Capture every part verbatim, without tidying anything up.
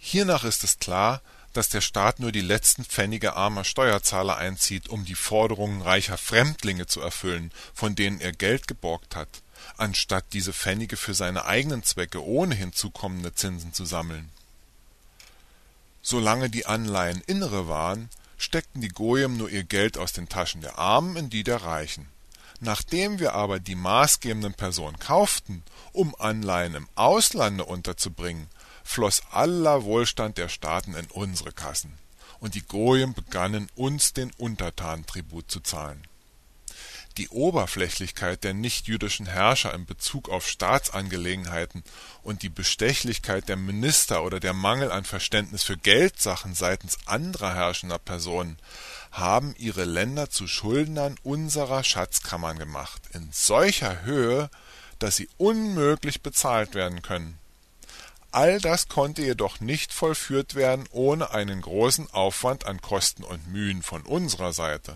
Hiernach ist es klar, dass der Staat nur die letzten Pfennige armer Steuerzahler einzieht, um die Forderungen reicher Fremdlinge zu erfüllen, von denen er Geld geborgt hat, anstatt diese Pfennige für seine eigenen Zwecke ohne hinzukommende Zinsen zu sammeln. Solange die Anleihen innere waren, steckten die Goyim nur ihr Geld aus den Taschen der Armen in die der Reichen. Nachdem wir aber die maßgebenden Personen kauften, um Anleihen im Auslande unterzubringen, floss aller Wohlstand der Staaten in unsere Kassen, und die Goyim begannen uns den Untertanentribut zu zahlen. Die Oberflächlichkeit der nichtjüdischen Herrscher in Bezug auf Staatsangelegenheiten und die Bestechlichkeit der Minister oder der Mangel an Verständnis für Geldsachen seitens anderer herrschender Personen haben ihre Länder zu Schuldnern unserer Schatzkammern gemacht, in solcher Höhe, dass sie unmöglich bezahlt werden können. All das konnte jedoch nicht vollführt werden ohne einen großen Aufwand an Kosten und Mühen von unserer Seite.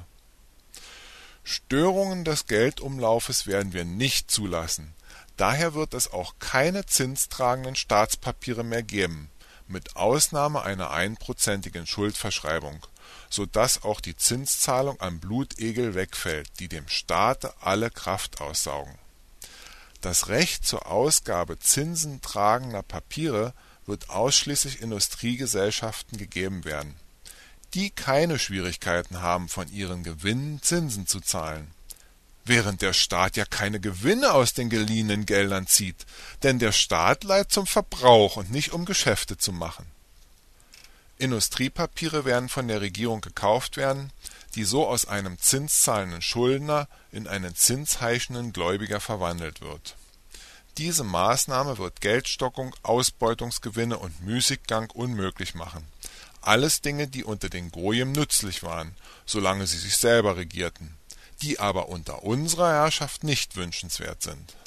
Störungen des Geldumlaufes werden wir nicht zulassen, daher wird es auch keine zinstragenden Staatspapiere mehr geben, mit Ausnahme einer einprozentigen Schuldverschreibung, so dass auch die Zinszahlung an Blutegel wegfällt, die dem Staate alle Kraft aussaugen. Das Recht zur Ausgabe zinsentragender Papiere wird ausschließlich Industriegesellschaften gegeben werden, die keine Schwierigkeiten haben, von ihren Gewinnen Zinsen zu zahlen. Während der Staat ja keine Gewinne aus den geliehenen Geldern zieht, denn der Staat leiht zum Verbrauch und nicht um Geschäfte zu machen. Industriepapiere werden von der Regierung gekauft werden, die so aus einem zinszahlenden Schuldner in einen zinsheischenden Gläubiger verwandelt wird. Diese Maßnahme wird Geldstockung, Ausbeutungsgewinne und Müßiggang unmöglich machen. Alles Dinge, die unter den Goyim nützlich waren, solange sie sich selber regierten, die aber unter unserer Herrschaft nicht wünschenswert sind.